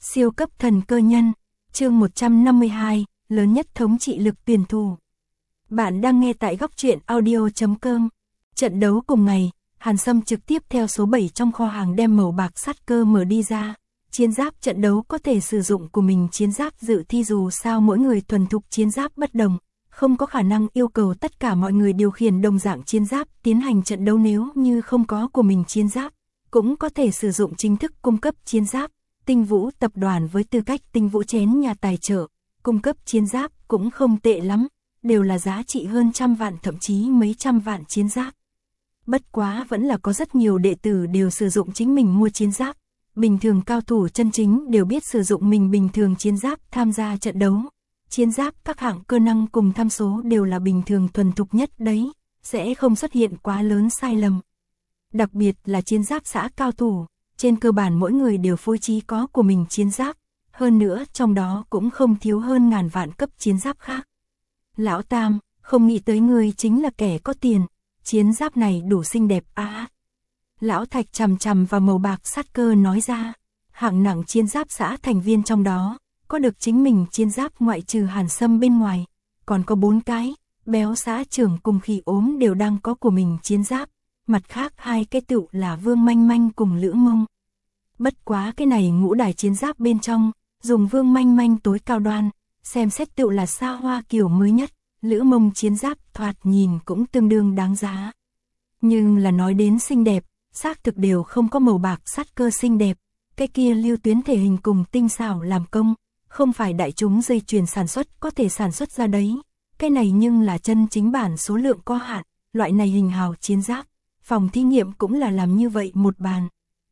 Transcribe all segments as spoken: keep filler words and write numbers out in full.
Siêu cấp thần cơ nhân, chương một trăm năm mươi hai, lớn nhất thống trị lực tuyển thủ. Bạn đang nghe tại góc truyện audio chấm com. Trận đấu cùng ngày, Hàn Sâm trực tiếp theo số bảy trong kho hàng đem màu bạc sát cơ mở đi ra. Chiến giáp trận đấu có thể sử dụng của mình chiến giáp dự thi, dù sao mỗi người thuần thục chiến giáp bất đồng, không có khả năng yêu cầu tất cả mọi người điều khiển đồng dạng chiến giáp tiến hành trận đấu. Nếu như không có của mình chiến giáp, cũng có thể sử dụng chính thức cung cấp chiến giáp. Tinh Vũ tập đoàn với tư cách Tinh Vũ chén nhà tài trợ, cung cấp chiến giáp cũng không tệ lắm, đều là giá trị hơn trăm vạn thậm chí mấy trăm vạn chiến giáp. Bất quá vẫn là có rất nhiều đệ tử đều sử dụng chính mình mua chiến giáp. Bình thường cao thủ chân chính đều biết sử dụng mình bình thường chiến giáp tham gia trận đấu. Chiến giáp các hạng cơ năng cùng tham số đều là bình thường thuần thục nhất đấy, sẽ không xuất hiện quá lớn sai lầm. Đặc biệt là chiến giáp xã cao thủ, trên cơ bản mỗi người đều phối trí có của mình chiến giáp, hơn nữa trong đó cũng không thiếu hơn ngàn vạn cấp chiến giáp khác. Lão Tam, không nghĩ tới người chính là kẻ có tiền, chiến giáp này đủ xinh đẹp à. Lão Thạch chằm chằm vào màu bạc sát cơ nói ra, hạng nặng chiến giáp xã thành viên trong đó, có được chính mình chiến giáp ngoại trừ Hàn Sâm bên ngoài, còn có bốn cái, béo xã trưởng cùng Khỉ Ốm đều đang có của mình chiến giáp, mặt khác hai cái tựu là Vương Manh Manh cùng Lữ Mông. Bất quá cái này ngũ đài chiến giáp bên trong, dùng Vương Manh Manh tối cao đoan, xem xét tựu là xa hoa kiểu mới nhất, Lữ Mông chiến giáp thoạt nhìn cũng tương đương đáng giá. Nhưng là nói đến xinh đẹp, xác thực đều không có màu bạc sát cơ xinh đẹp, cái kia lưu tuyến thể hình cùng tinh xảo làm công, không phải đại chúng dây chuyền sản xuất có thể sản xuất ra đấy, cái này nhưng là chân chính bản số lượng có hạn, loại này hình hào chiến giáp, phòng thí nghiệm cũng là làm như vậy một bàn.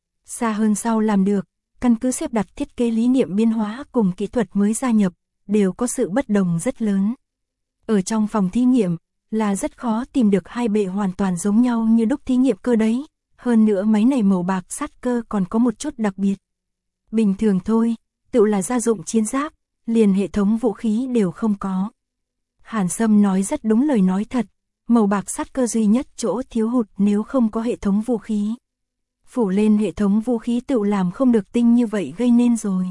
Xa hơn sau làm được, căn cứ xếp đặt thiết kế lý niệm biến hóa cùng kỹ thuật mới gia nhập, đều có sự bất đồng rất lớn. Ở trong phòng thí nghiệm, là rất khó tìm được hai bệ hoàn toàn giống nhau như đúc thí nghiệm cơ đấy, hơn nữa máy này màu bạc sát cơ còn có một chút đặc biệt. Bình thường thôi, tự là gia dụng chiến giáp, liền hệ thống vũ khí đều không có. Hàn Sâm nói rất đúng lời nói thật, màu bạc sát cơ duy nhất chỗ thiếu hụt nếu không có hệ thống vũ khí. Phủ lên hệ thống vũ khí tự làm không được tinh như vậy gây nên rồi.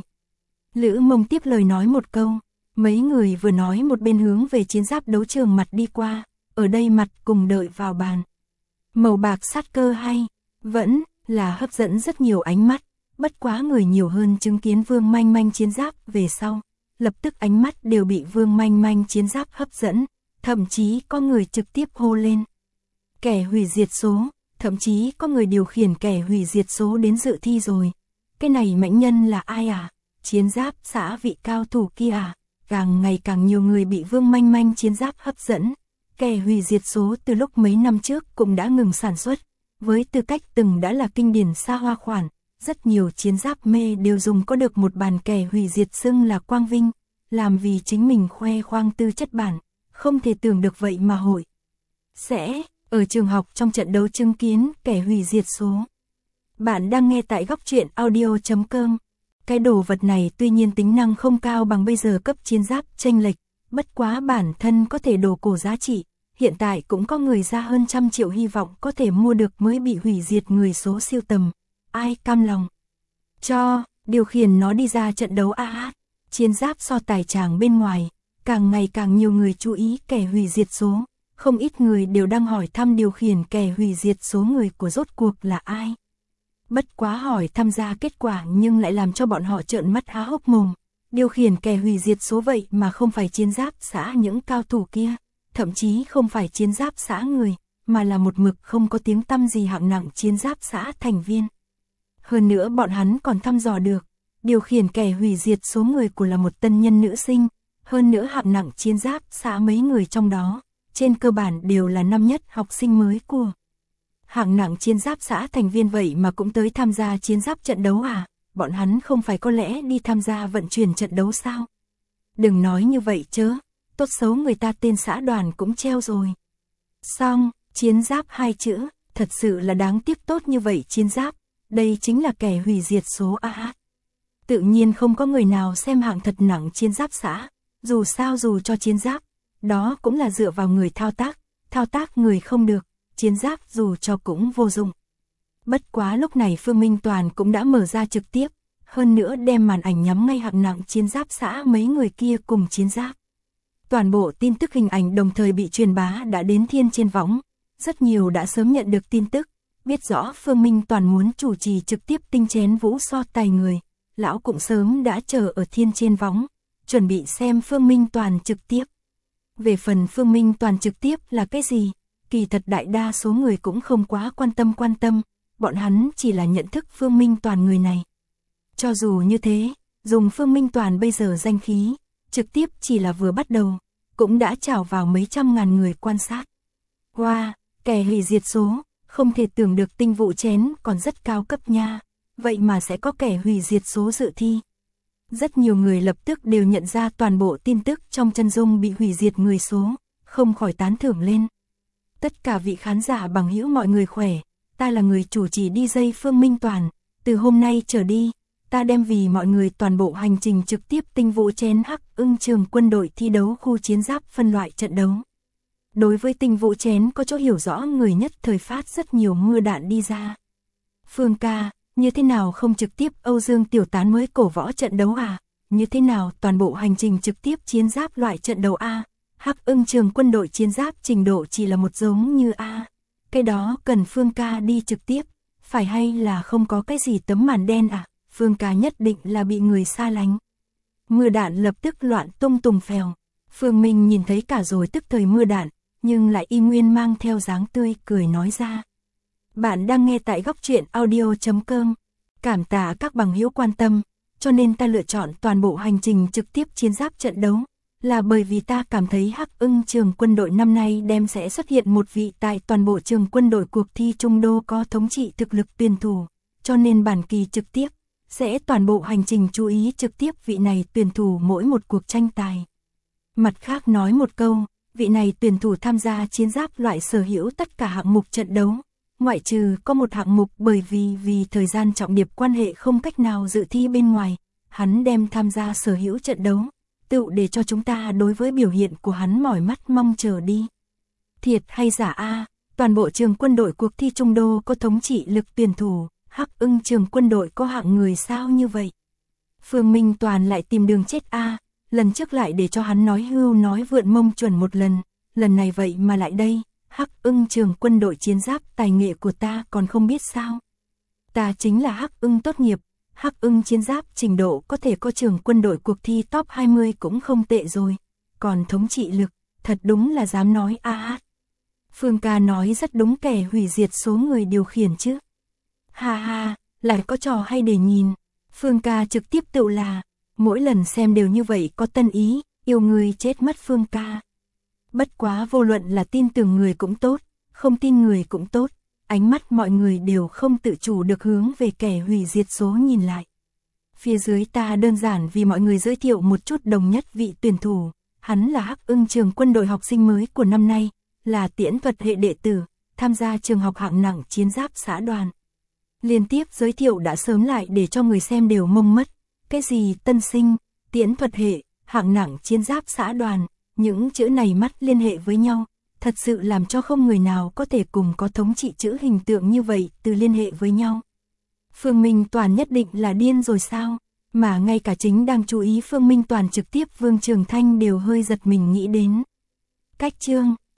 Lữ Mông tiếp lời nói một câu, mấy người vừa nói một bên hướng về chiến giáp đấu trường mặt đi qua, ở đây mặt cùng đợi vào bàn. Màu bạc sát cơ hay, vẫn là hấp dẫn rất nhiều ánh mắt, bất quá người nhiều hơn chứng kiến Vương Manh Manh chiến giáp về sau, lập tức ánh mắt đều bị Vương Manh Manh chiến giáp hấp dẫn, thậm chí có người trực tiếp hô lên. Kẻ hủy diệt số, thậm chí có người điều khiển kẻ hủy diệt số đến dự thi rồi. Cái này mãnh nhân là ai à? Chiến giáp xã vị cao thủ kia à? Càng ngày càng nhiều người bị Vương Manh Manh chiến giáp hấp dẫn. Kẻ hủy diệt số từ lúc mấy năm trước cũng đã ngừng sản xuất. Với tư cách từng đã là kinh điển xa hoa khoản, rất nhiều chiến giáp mê đều dùng có được một bàn kẻ hủy diệt xưng là quang vinh, làm vì chính mình khoe khoang tư chất bản, không thể tưởng được vậy mà hội sẽ ở trường học trong trận đấu chứng kiến kẻ hủy diệt số. Bạn đang nghe tại góc truyện audio chấm com. Cái đồ vật này tuy nhiên tính năng không cao bằng bây giờ cấp chiến giáp chênh lệch, bất quá bản thân có thể đồ cổ giá trị, hiện tại cũng có người ra hơn trăm triệu hy vọng có thể mua được mới bị hủy diệt người số siêu tầm. Ai cam lòng cho điều khiển nó đi ra trận đấu a hát. Chiến giáp so tài tràng bên ngoài, càng ngày càng nhiều người chú ý kẻ hủy diệt số, không ít người đều đang hỏi thăm điều khiển kẻ hủy diệt số người của rốt cuộc là ai. Bất quá hỏi tham gia kết quả nhưng lại làm cho bọn họ trợn mắt há hốc mồm, điều khiển kẻ hủy diệt số vậy mà không phải chiến giáp xã những cao thủ kia, thậm chí không phải chiến giáp xã người, mà là một mực không có tiếng tăm gì hạng nặng chiến giáp xã thành viên. Hơn nữa bọn hắn còn thăm dò được, điều khiển kẻ hủy diệt số người của là một tân nhân nữ sinh, hơn nữa hạng nặng chiến giáp xã mấy người trong đó, trên cơ bản đều là năm nhất học sinh mới của hạng nặng chiến giáp xã thành viên vậy mà cũng tới tham gia chiến giáp trận đấu à, bọn hắn không phải có lẽ đi tham gia vận chuyển trận đấu sao? Đừng nói như vậy chớ, tốt xấu người ta tên xã đoàn cũng treo rồi. Xong, chiến giáp hai chữ, thật sự là đáng tiếc tốt như vậy chiến giáp, đây chính là kẻ hủy diệt số a hát. Tự nhiên không có người nào xem hạng thật nặng chiến giáp xã, dù sao dù cho chiến giáp, đó cũng là dựa vào người thao tác, thao tác người không được, chiến giáp dù cho cũng vô dụng. Bất quá lúc này Phương Minh Toàn cũng đã mở ra trực tiếp, hơn nữa đem màn ảnh nhắm ngay hạng nặng chiến giáp xã mấy người kia cùng chiến giáp. Toàn bộ tin tức hình ảnh đồng thời bị truyền bá đã đến thiên trên võng, rất nhiều đã sớm nhận được tin tức, biết rõ Phương Minh Toàn muốn chủ trì trực tiếp tinh chén vũ so tài người, lão cũng sớm đã chờ ở thiên trên võng, chuẩn bị xem Phương Minh Toàn trực tiếp. Về phần Phương Minh Toàn trực tiếp là cái gì, kỳ thật đại đa số người cũng không quá quan tâm quan tâm, bọn hắn chỉ là nhận thức Phương Minh Toàn người này. Cho dù như thế, dùng Phương Minh Toàn bây giờ danh khí, trực tiếp chỉ là vừa bắt đầu, cũng đã trào vào mấy trăm ngàn người quan sát. Wow, kẻ hủy diệt số, không thể tưởng được tinh vụ chén còn rất cao cấp nha, vậy mà sẽ có kẻ hủy diệt số dự thi. Rất nhiều người lập tức đều nhận ra toàn bộ tin tức trong chân dung bị hủy diệt người số, không khỏi tán thưởng lên. Tất cả vị khán giả bằng hữu mọi người khỏe, ta là người chủ trì đi dây Phương Minh Toàn, từ hôm nay trở đi, ta đem vì mọi người toàn bộ hành trình trực tiếp tinh vụ chén Hắc Ưng Trường Quân đội thi đấu khu chiến giáp phân loại trận đấu. Đối với tinh vụ chén có chỗ hiểu rõ người nhất thời phát rất nhiều mưa đạn đi ra. Phương ca, như thế nào không trực tiếp Âu Dương Tiểu Tán mới cổ võ trận đấu à? Như thế nào toàn bộ hành trình trực tiếp chiến giáp loại trận đấu a? Hắc Ưng Trường Quân đội chiến giáp trình độ chỉ là một giống như a. Cái đó cần Phương ca đi trực tiếp, phải hay là không có cái gì tấm màn đen à? Phương ca nhất định là bị người xa lánh. Mưa đạn lập tức loạn tung tùng phèo. Phương Minh nhìn thấy cả rồi tức thời mưa đạn, nhưng lại y nguyên mang theo dáng tươi cười nói ra. Bạn đang nghe tại góc truyện audio chấm com. Cảm tạ các bằng hữu quan tâm, cho nên ta lựa chọn toàn bộ hành trình trực tiếp chiến giáp trận đấu, là bởi vì ta cảm thấy Hắc Ưng Trường Quân đội năm nay đem sẽ xuất hiện một vị tại toàn bộ trường quân đội cuộc thi Trung Đô có thống trị thực lực tuyển thủ, cho nên bản kỳ trực tiếp sẽ toàn bộ hành trình chú ý trực tiếp vị này tuyển thủ mỗi một cuộc tranh tài. Mặt khác nói một câu, vị này tuyển thủ tham gia chiến giáp loại sở hữu tất cả hạng mục trận đấu, ngoại trừ có một hạng mục bởi vì vì thời gian trọng điệp quan hệ không cách nào dự thi bên ngoài, hắn đem tham gia sở hữu trận đấu, tự để cho chúng ta đối với biểu hiện của hắn mỏi mắt mong chờ đi. Thiệt hay giả a? Toàn bộ trường quân đội cuộc thi Trung Đô có thống trị lực tuyển thủ, Hắc Ưng Trường Quân đội có hạng người sao như vậy? Phương Minh Toàn lại tìm đường chết a, lần trước lại để cho hắn nói hưu nói vượn mông chuẩn một lần, lần này vậy mà lại đây, Hắc Ưng Trường Quân đội chiến giáp tài nghệ của ta còn không biết sao? Ta chính là Hắc Ưng tốt nghiệp, Hắc Ưng chiến giáp trình độ có thể có trường quân đội cuộc thi top hai mươi cũng không tệ rồi, còn thống trị lực, thật đúng là dám nói a hát. Phương ca nói rất đúng, kẻ hủy diệt số người điều khiển chứ. Ha ha, lại có trò hay để nhìn. Phương ca trực tiếp tự là, mỗi lần xem đều như vậy có tân ý, yêu người chết mất Phương ca. Bất quá vô luận là tin tưởng người cũng tốt, không tin người cũng tốt, ánh mắt mọi người đều không tự chủ được hướng về kẻ hủy diệt số nhìn lại. Phía dưới ta đơn giản vì mọi người giới thiệu một chút đồng nhất vị tuyển thủ, hắn là Hắc Ưng Trường Quân đội học sinh mới của năm nay, là tiễn thuật hệ đệ tử, tham gia trường học hạng nặng chiến giáp xã đoàn. Liên tiếp giới thiệu đã sớm lại để cho người xem đều mông mất, cái gì tân sinh, tiễn thuật hệ, hạng nặng chiến giáp xã đoàn, những chữ này mắt liên hệ với nhau, thật sự làm cho không người nào có thể cùng có thống trị chữ hình tượng như vậy từ liên hệ với nhau. Phương Minh Toàn nhất định là điên rồi sao, mà ngay cả chính đang chú ý Phương Minh Toàn trực tiếp Vương Trường Thanh đều hơi giật mình nghĩ đến. Cách chương